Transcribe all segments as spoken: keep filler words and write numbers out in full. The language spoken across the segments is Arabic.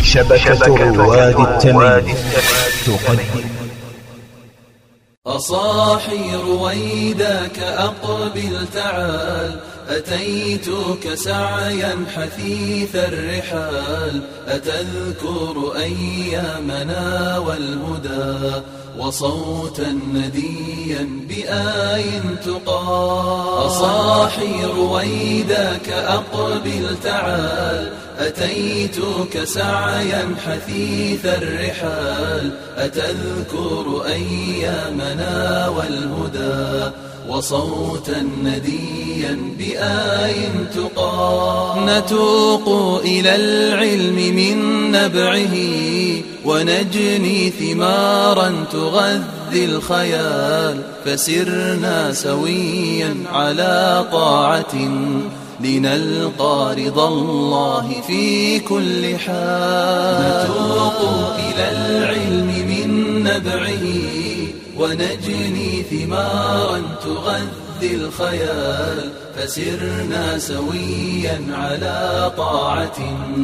شبكة رواد التمييز تقدم. أصاحي رويداك أقبل تعال، أتيتك سعيا حثيث الرحال، أتذكر أيامنا والهدى وصوتا نديا بآي تقال. أصاحي رويداك أقبل تعال، أتيتك سعيا حثيث الرحال، أتذكر أيامنا والهدى وصوتا نديا بآي تقال. نتوق إلى العلم من نبعه ونجني ثمارا تغذي الخيال، فسرنا سويا على طاعة لنلقى رضا الله في كل حال. نتوق إلى العلم من نبعه ونجني ثمارا تغذي الخيال، فسرنا سويا على طاعة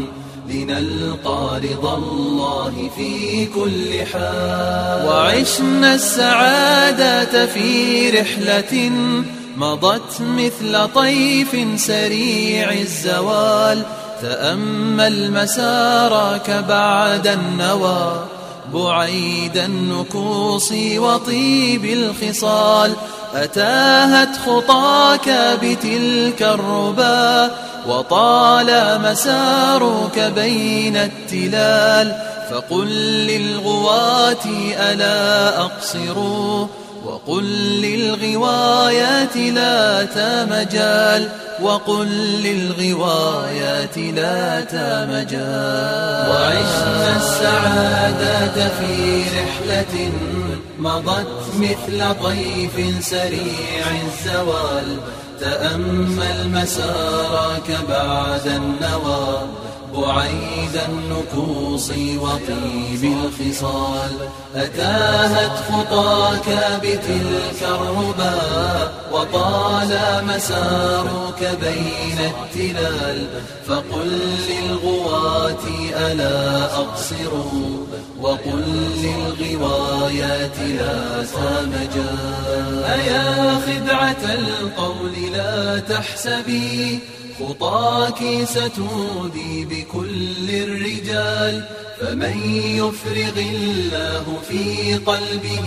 لنلقى رضا الله في كل حال. وعشنا السعادة في رحلة مضت مثل طيف سريع الزوال، تأمل مسارك بعد النوى بعيد النكوص وطيب الخصال، أتاهت خطاك بتلك الربا وطال مسارك بين التلال، فقل للغواة ألا أقصروا وقل للغوايات لا تمجال، وقل للغوايات لا تمجال. وعشنا السعادة في رحلة مضت مثل طيف سريع الزوال، تأمل مسارك بعد النوى بعيد النكوص وطيب الخصال، أتاهت خطاك بتلك الربا وطال مسارك بين التلال، فقل للغواة ألا أقصروا وقل للغوايات لا تمجال. أيا خدعة القول لا تحسبي خطاك ستودي بكل الرجال، فمن يفرغ الله في قلبه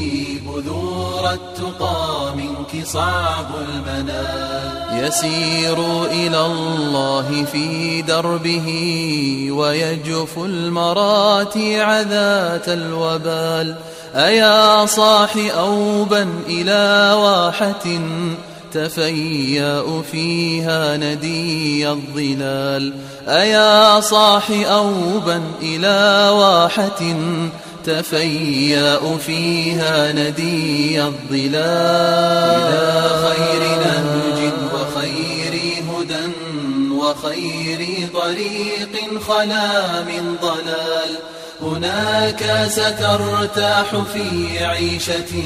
بذور التقى منك صعب المنال، يسير إلى الله في دربه ويجف المراتع ذات الوبال. أيا صاح أوبا إلى واحة تفيأ فيها ندي الظلال، أيا صاح أوبا إلى واحة تفيأ فيها ندي الظلال. إلى خير نهج وخير هدى وخير طريق خلا من ضلال، هناك سترتاح في عيشة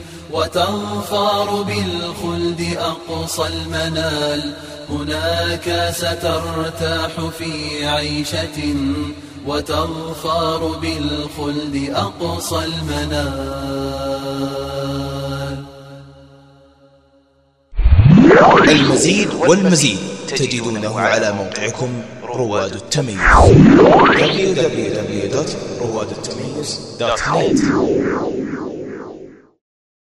وتظفر بالخلد أقصى المنال، هناك سترتاح في عيشة وتظفر بالخلد أقصى المنال. المزيد والمزيد تجدونه على موقعكم رواد التمييز دبليو دبليو دبليو دوت رواد التمييز دوت نت.